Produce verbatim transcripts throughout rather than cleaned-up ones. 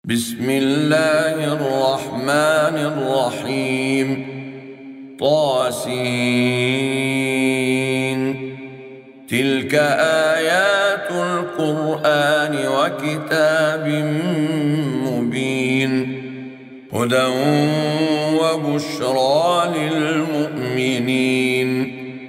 بسم الله الرحمن الرحيم طاسين تلك آيات القرآن وكتاب مبين هدى وبشرى للمؤمنين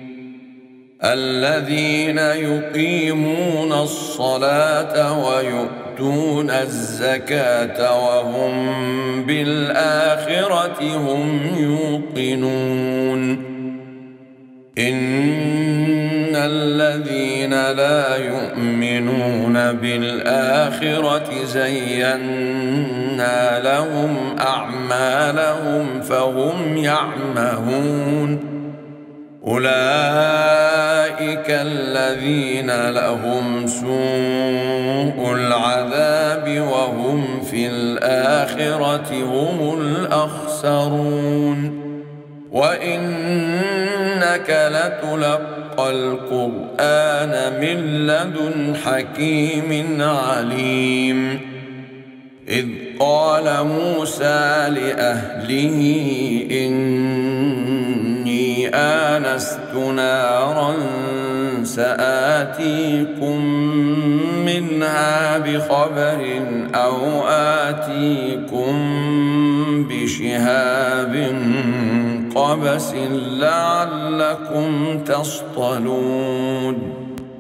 الذين يقيمون الصلاة ويؤتون الزكاة وهم بالآخرة هم يوقنون إن الذين لا يؤمنون بالآخرة زينا لهم أعمالهم فهم يعمهون أولئك الذين لهم سوء العذاب وهم في الآخرة هم الأخسرون وإنك لتلقى القرآن من لدن حكيم عليم إذ قال موسى لأهله إني آنست نارا سآتيكم منها بخبر أو آتيكم بشهاب قبس لعلكم تصطلون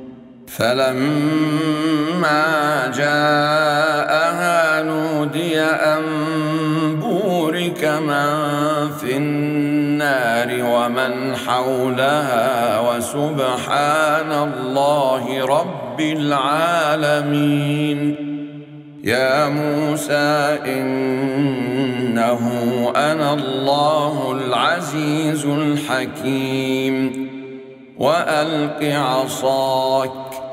فلما جاءها نودي أن بورك من في النار ومن حولها وسبحان الله رب العالمين يا موسى إنه أنا الله العزيز الحكيم وألق عصاك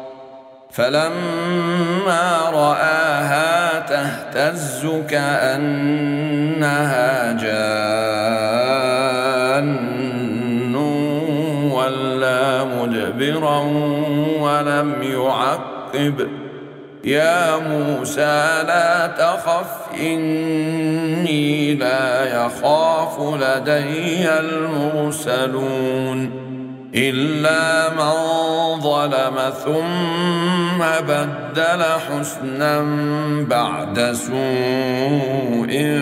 فلما رآها تهتز كأنها جان ولا مدبرا ولم يعقب يا موسى لا تخف إني لا يخاف لدي المرسلون إلا من ظلم ثم بدل حسنا بعد سوء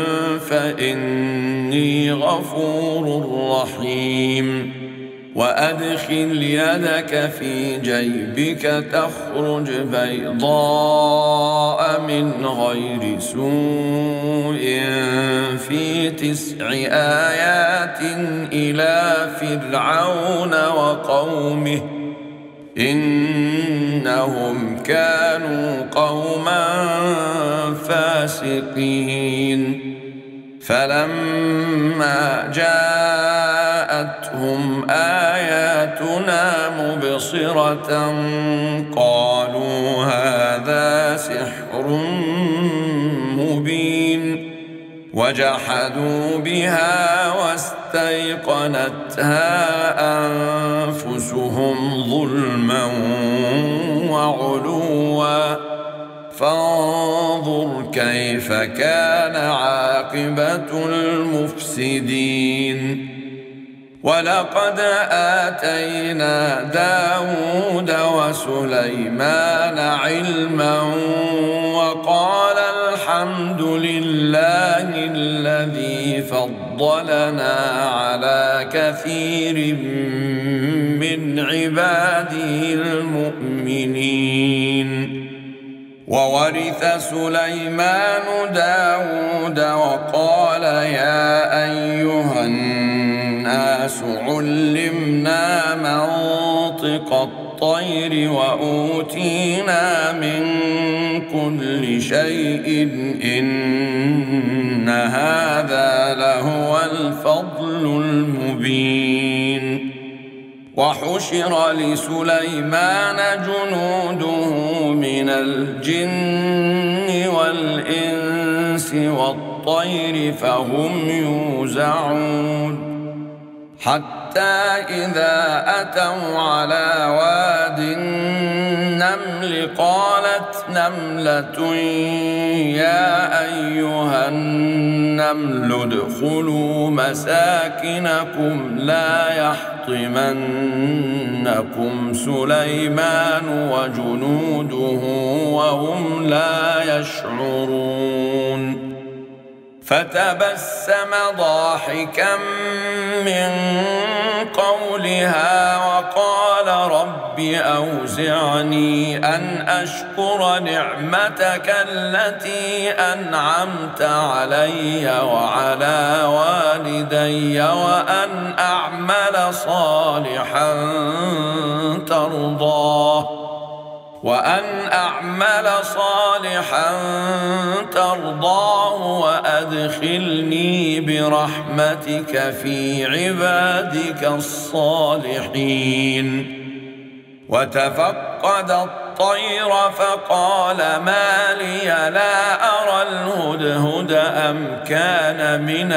فإني غفور رحيم وأدخل يدك في جيبك تخرج بيضاء من غير سوء في تسع آيات إلى فرعون وقومه إنهم كانوا قوما فاسقين فلما جاءتهم آياتنا مبصرة قالوا هذا سحر مبين وجحدوا بها واستيقنتها أنفسهم ظلما وعلوا فانظر كيف كان عاقبة المفسدين ولقد آتينا داود وسليمان علما وقال الحمد لله الذي فضلنا على كثير من عباده المؤمنين وورث سليمان داود وقال يا أيها الناس علمنا منطق الطير وأوتينا من كل شيء إن هذا لهو الفضل المبين وحشر لسليمان جنوده من الجن والإنس والطير فهم يوزعون حتى إذا أتوا على واد النمل قالت نملة يا أيها النمل ادخلوا مساكنكم لا يحطمنكم سليمان وجنوده وهم لا يشعرون فتبسم ضاحكا من قولها وقال رب أوزعني أن أشكر نعمتك التي أنعمت علي وعلى والدي وأن أعمل صالحا ترضاه وأن أعمل صالحا ترضاه وأدخلني برحمتك في عبادك الصالحين وتفقد الطير فقال ما لي لا أرى الهدهد أم كان من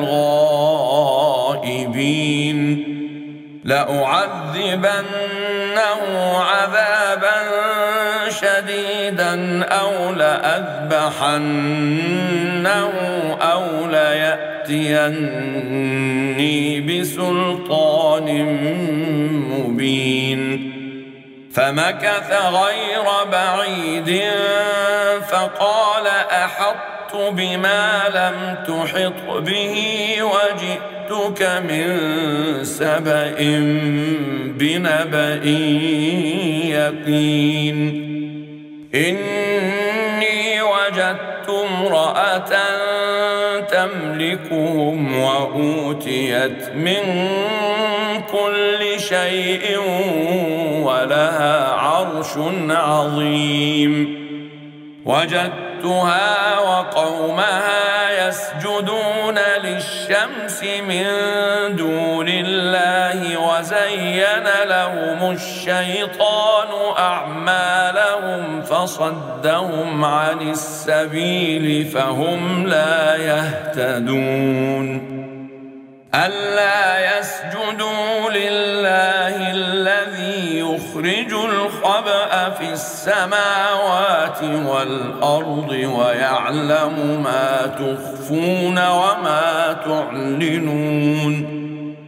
الغائبين لأعذبنه عذابا شديدا أو لأذبحنه أو ليأتيني بسلطان مبين فمكث غير بعيد فقال أحطت بما لم تحط به وجئتك من سبأ بنبأ يقين إني وجدت امرأة تملكهم وأوتيت من كل شيء ولها عرش عظيم وجدتها وقومها يسجدون للشمس من دون الله وزين لهم الشيطان أعمالهم فصدهم عن السبيل فهم لا يهتدون ألا يسجدوا لله الذي يخرج الخبأ في السماوات والأرض ويعلم ما تخفون وما تعلنون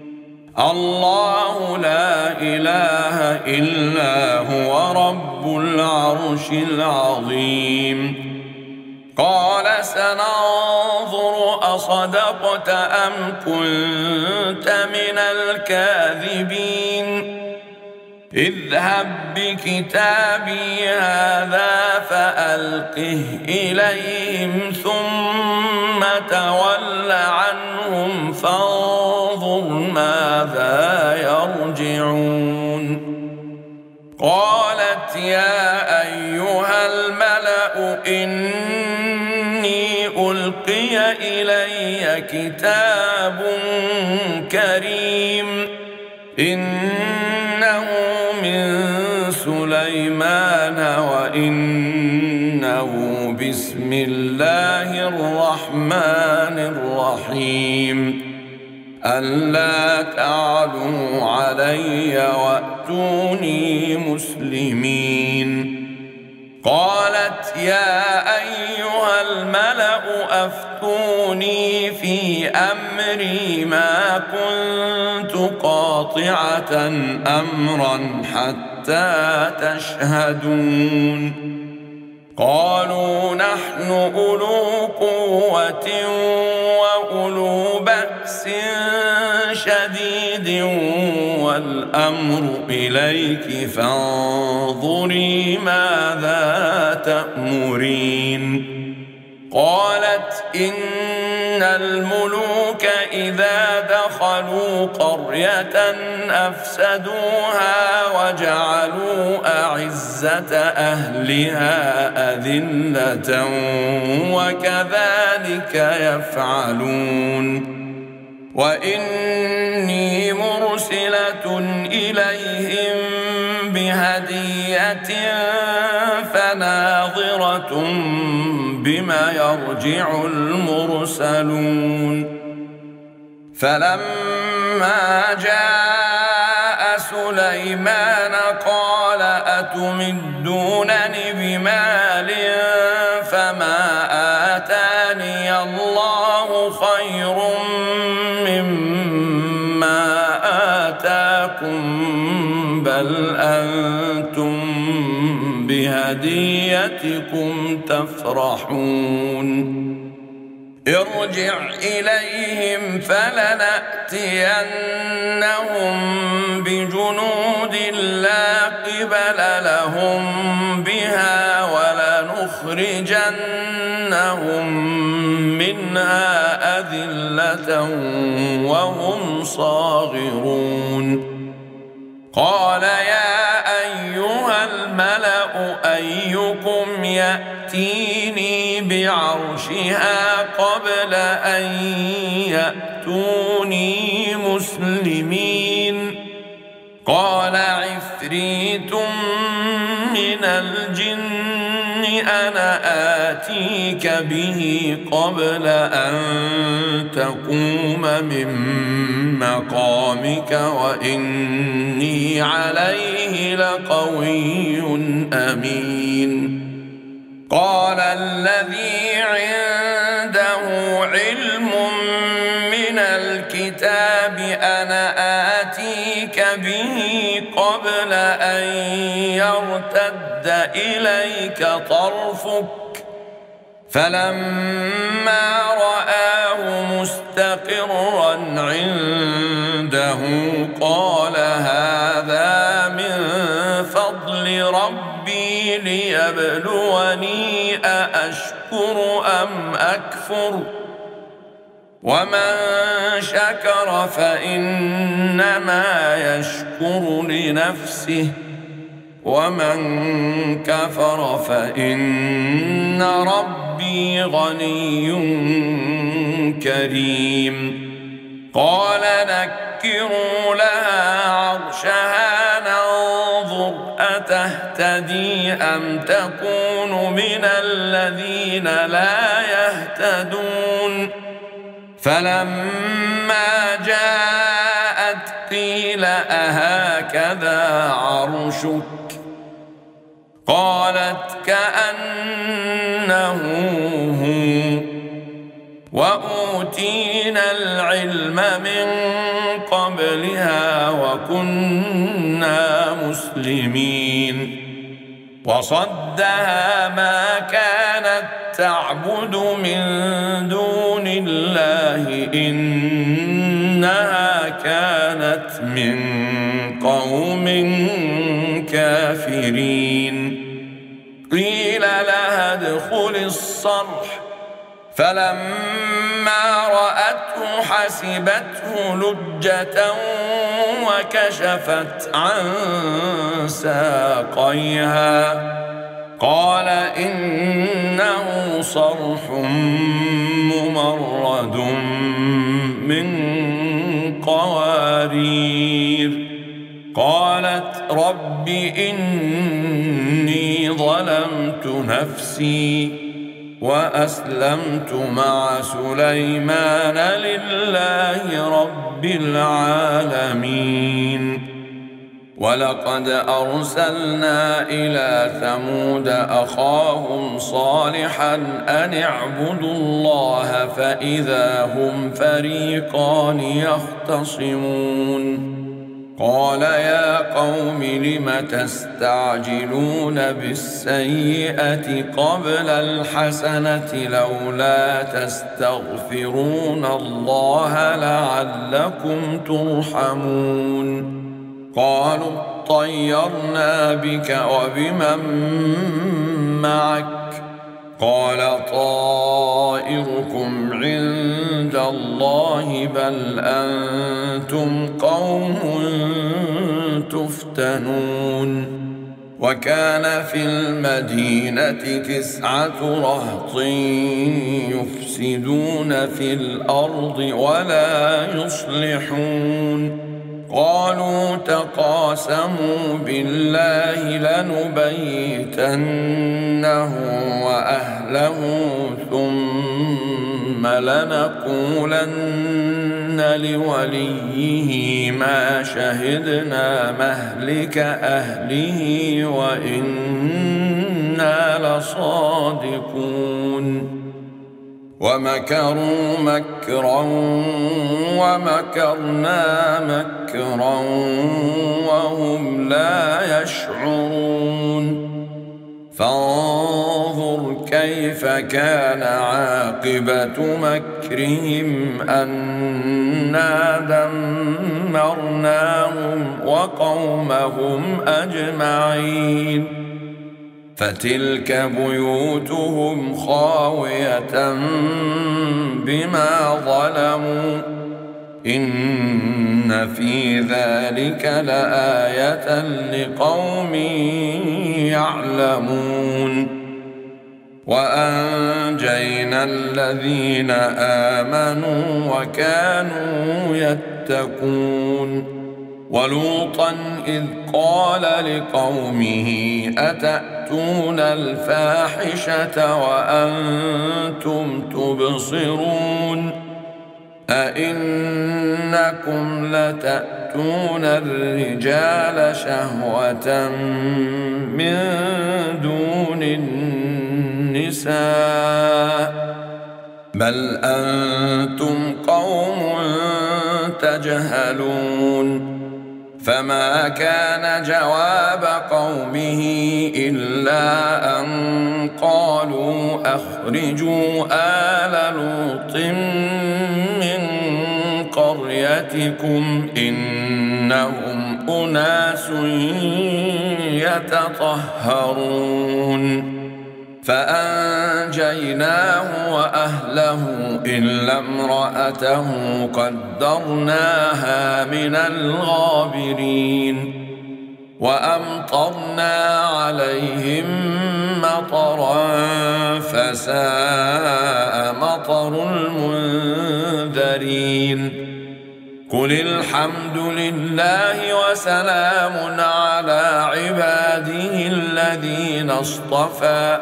الله لا إله إلا هو رب العرش العظيم قال سننظر أصدقت أم كنت من الكاذبين اذهب بكتابي هذا فألقه إليهم ثم تول عنهم فانظر ماذا يرجعون قالت يا أيها الملأ إني ألقي إلي كتاب كريم إنه من سليمان وإنه بسم الله الرحمن الرحيم ألا تعلوا علي وأتوني مسلمين قالت يا أيها الملأ أفتوني في أمري ما كنت قاطعة أمرا حتى تشهدون قالوا نحن أولو قوة وأولو بأس شديد والأمر إليك فانظري ماذا تأمرين قالت إن الملوك إذا دخلوا قرية أفسدوها وجعلوا أعزة أهلها أذلة وكذلك يفعلون وإني مرسلة إليهم بهدية فناظرة بما يرجع المرسلون فلما جاء سليمان قال أتم تمدونني بمال فما آتاني الله خير مما آتاكم بل أنتم بهديتكم تفرحون ارجع إليهم فلنأتينهم بجنود لا قبل لهم بها ولنخرجنهم منها أذلة وهم صاغرون قال يا أيها الملأ أيكم يأتيني بعرشها قبل أن يأتوني مسلمين قال عفريت من الجن أنا آتيك به قبل أن تقوم من مقامك وإني عليه لقوي أمين قال الذي عنده علم من الكتاب أنا آتيك به قبل أن يرتد إليك طرفك فلما رآه مستقرا عنده قال هذا من فضل ربي ليبلوني أأشكر أم أكفر ومن شكر فإنما يشكر لنفسه ومن كفر فإن ربي غني كريم قال نكروا لها عرشها ننظر أتهتدي أم تكون من الذين لا يهتدون فلما جاءت قيل أهكذا عرشك قالت كأنه هو وأوتينا العلم من قبلها وكنا مسلمين وصدها ما كانت تعبد من دون الله إنها كانت من قوم كافرين قيل لها ادخل الصرح فلما رأته حسبته لجة وكشفت عن ساقيها قال إنه صرح ممرد من قوارير قالت رب إني ظلمت نفسي وأسلمت مع سليمان لله رب العالمين ولقد أرسلنا إلى ثمود أخاهم صالحا أن اعبدوا الله فإذا هم فريقان يختصمون قال يا قوم لم تستعجلون بالسيئة قبل الحسنة لولا تستغفرون الله لعلكم ترحمون قالوا اطيرنا بك وبمن معك قال طائركم عند الله بل أنتم قوم تفتنون وكان في المدينة تسعة رهط يفسدون في الأرض ولا يصلحون قالوا تقاسموا بالله لنبيتنه وأهله ثم لنقولن لوليه ما شهدنا مهلك أهله وإنا لصادقون ومكروا مكرا ومكرنا مكرا وهم لا يشعرون فانظر كيف كان عاقبة مكرهم أنا دمرناهم وقومهم أجمعين فتلك بيوتهم خاوية بما ظلموا إن في ذلك لآية لقوم يعلمون وأنجينا الذين آمنوا وكانوا يتقون ولوطا إذ قال لقومه أتأتون الفاحشة وأنتم تبصرون أئنكم لتأتون الرجال شهوة من دون النساء بل أنتم قوم تجهلون فما كان جواب قومه إلا أن قالوا أخرجوا آل لوط من قريتكم إنهم أناس يتطهرون فأنجيناه وأهله إلا امرأته قدرناها من الغابرين وأمطرنا عليهم مطرا فساء مطر المنذرين قل الحمد لله وسلام على عباده الذين اصطفى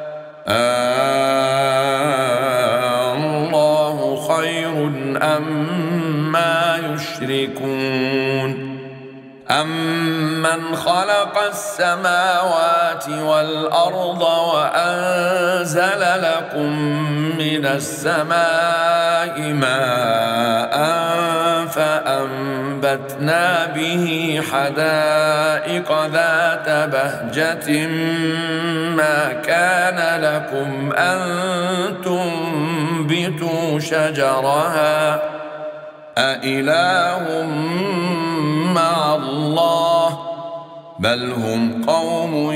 الله خير أما يشركون أمن خلق السماوات والأرض وأنزل لكم من السماء ماء فأنبتنا به حدائق ذات بهجة ما كان لكم أن تنبتوا شجرها أإله مع الله بل هم قوم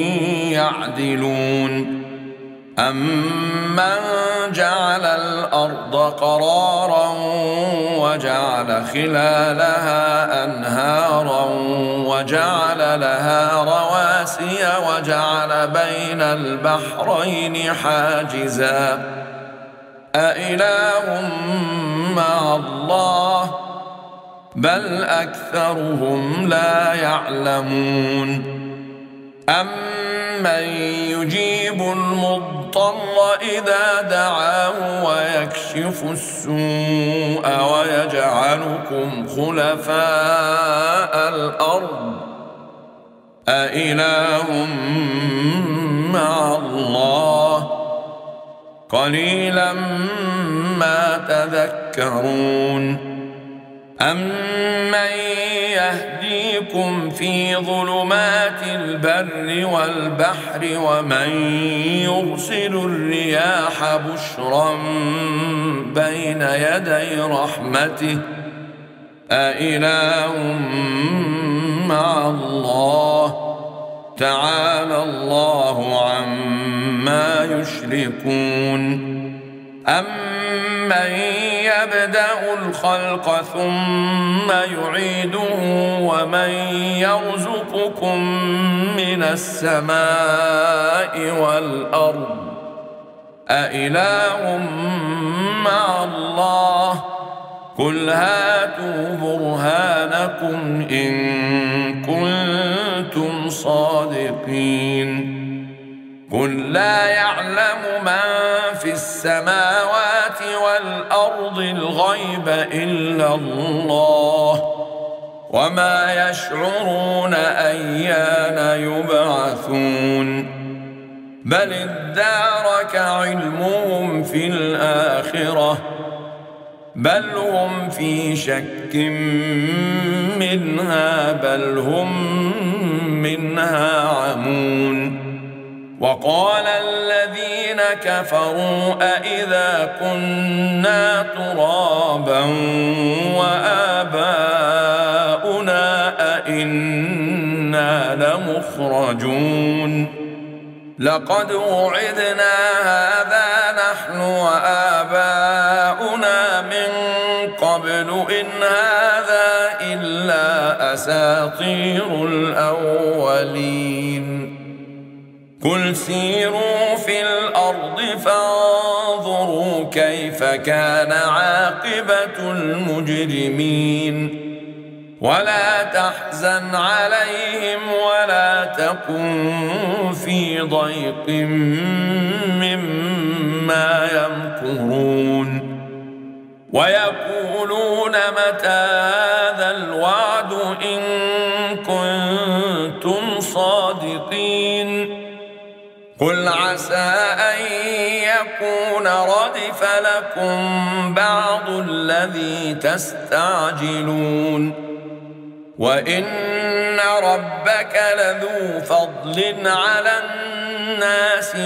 يعدلون أمن جعل الأرض قرارا وجعل خلالها أنهارا وجعل لها رواسي وجعل بين البحرين حاجزا أإله مع الله بل أكثرهم لا يعلمون أمن يجيب المضطر إذا دعاه ويكشف السوء ويجعلكم خلفاء الأرض أإله مع الله قليلا ما تذكرون أمن يهديكم في ظلمات البر والبحر ومن يرسل الرياح بشرا بين يدي رحمته أإله مع الله تعالى الله عما يشركون أمن يبدأ الخلق ثم يعيده ومن يرزقكم من السماء والأرض أإله مع الله قل هاتوا برهانكم إن كنتم صادقين قل لا يعلم من في السماء السماوات والأرض الغيب إلا الله وما يشعرون أيان يبعثون بل ادارك علمهم في الآخرة بل هم في شك منها بل هم منها عمون وقال الذين كفروا أإذا كنا ترابا وآباؤنا أإنا لمخرجون لقد وعدنا هذا نحن وآباؤنا من قبل إن هذا إلا أساطير الأولين قل سيروا في الأرض فانظروا كيف كان عاقبة المجرمين ولا تحزن عليهم ولا تكن في ضيق مما يمكرون ويقولون متى هذا الوعد إن كنتم صادقين قل عسى أن يكون ردف لكم بعض الذي تستعجلون وإن ربك لذو فضل على الناس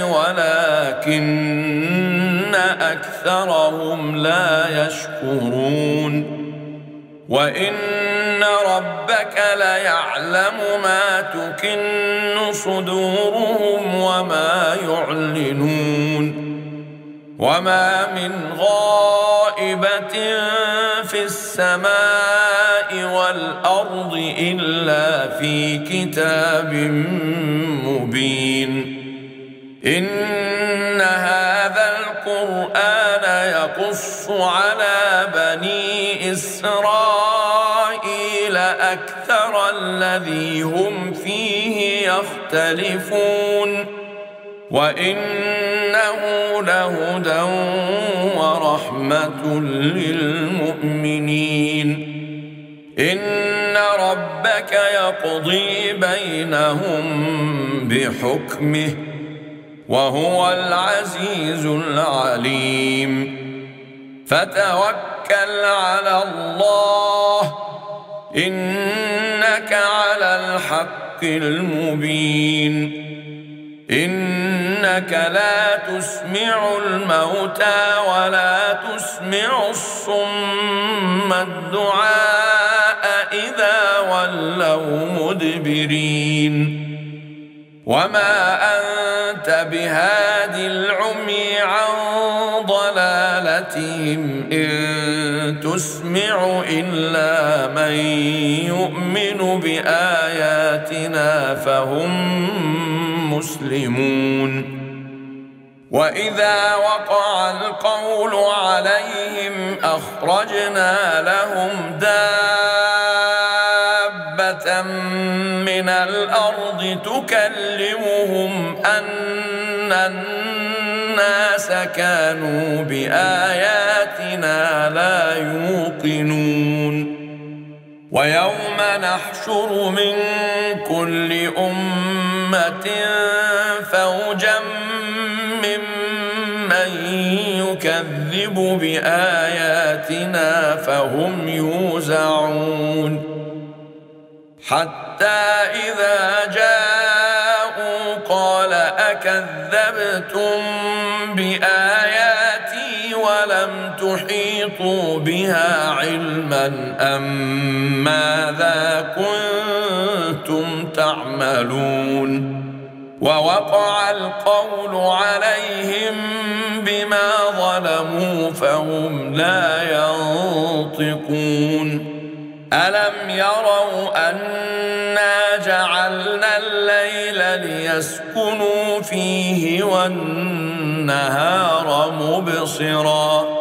ولكن أكثرهم لا يشكرون وإن ربك ليعلم ما تكن صدورهم وما يعلنون وما من غائبة في السماء والأرض إلا في كتاب مبين إن هذا القرآن يقص على بني إسرائيل أكثر الذي هم فيه يختلفون وإنه لهدى ورحمة للمؤمنين إن ربك يقضي بينهم بحكمه وهو العزيز العليم فتوكل على الله إنك على الحق المبين إنك لا تسمع الموتى ولا تسمع الصم الدعاء إذا ولوا مدبرين وما أنت بهاد العمي عن ضلالتهم إن تسمع إلا من يؤمن بآياتنا فهم مسلمون وإذا وقع القول عليهم أخرجنا لهم دابة من الأرض تكلمهم أن الناس كانوا بآياتنا لا يوقنون ويوم نحشر من كل أمة فوجا ممن يكذب بآياتنا فهم يوزعون حتى إذا جاءوا قال أكذبتم بآياتي ولم تحيطوا بها علما أم ماذا كنتم تعملون ووقع القول عليهم بما ظلموا فهم لا ينطقون ألم يروا أنا جعلنا الليل ليسكنوا فيه والنهار مبصرا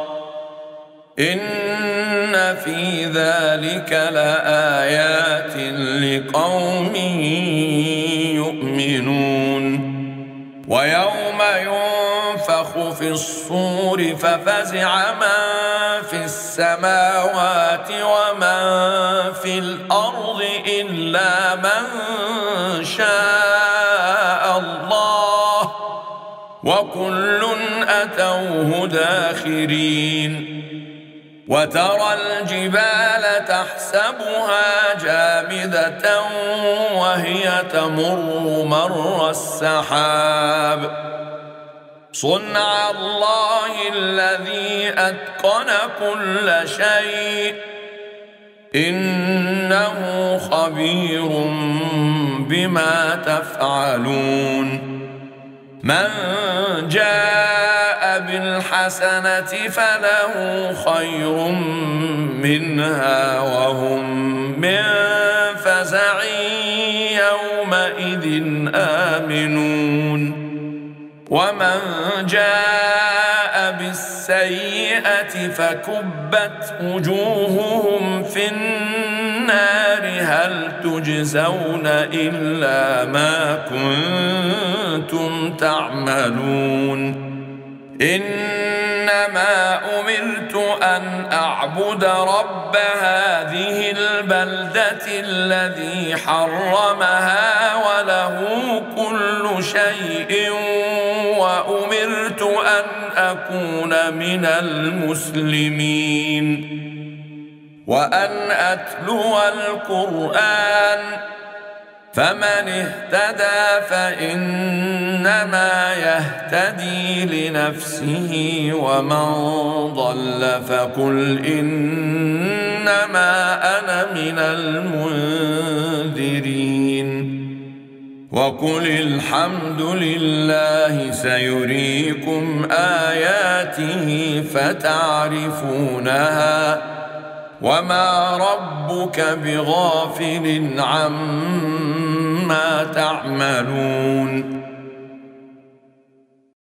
إن في ذلك لآيات لقوم يؤمنون ويوم ينفخ في الصور ففزع من في السماوات ومن في الأرض إلا من شاء الله وكل أتوه داخرين. وترى الجبال تحسبها جامدة وهي تمر مر السحاب صنع الله الذي أتقن كل شيء إنه خبير بما تفعلون. من جاء بالحسنة فله خير منها وهم من فزع يومئذ آمنون. ومن جاء بالسيئة فكبت وجوههم في النار هل تجزون إلا ما كنتم تعملون. إنما أمرت أن أعبد رب هذه البلدة الذي حرمها وله كل شيء وأمرت أن أكون من المسلمين وأن أتلو القرآن فمن اهتدى فإنما يهتدي لنفسه ومن ضل فقل إنما أنا من المنذرين. وقل الحمد لله سيريكم آياته فتعرفونها وما ربك بغافل عما تعملون.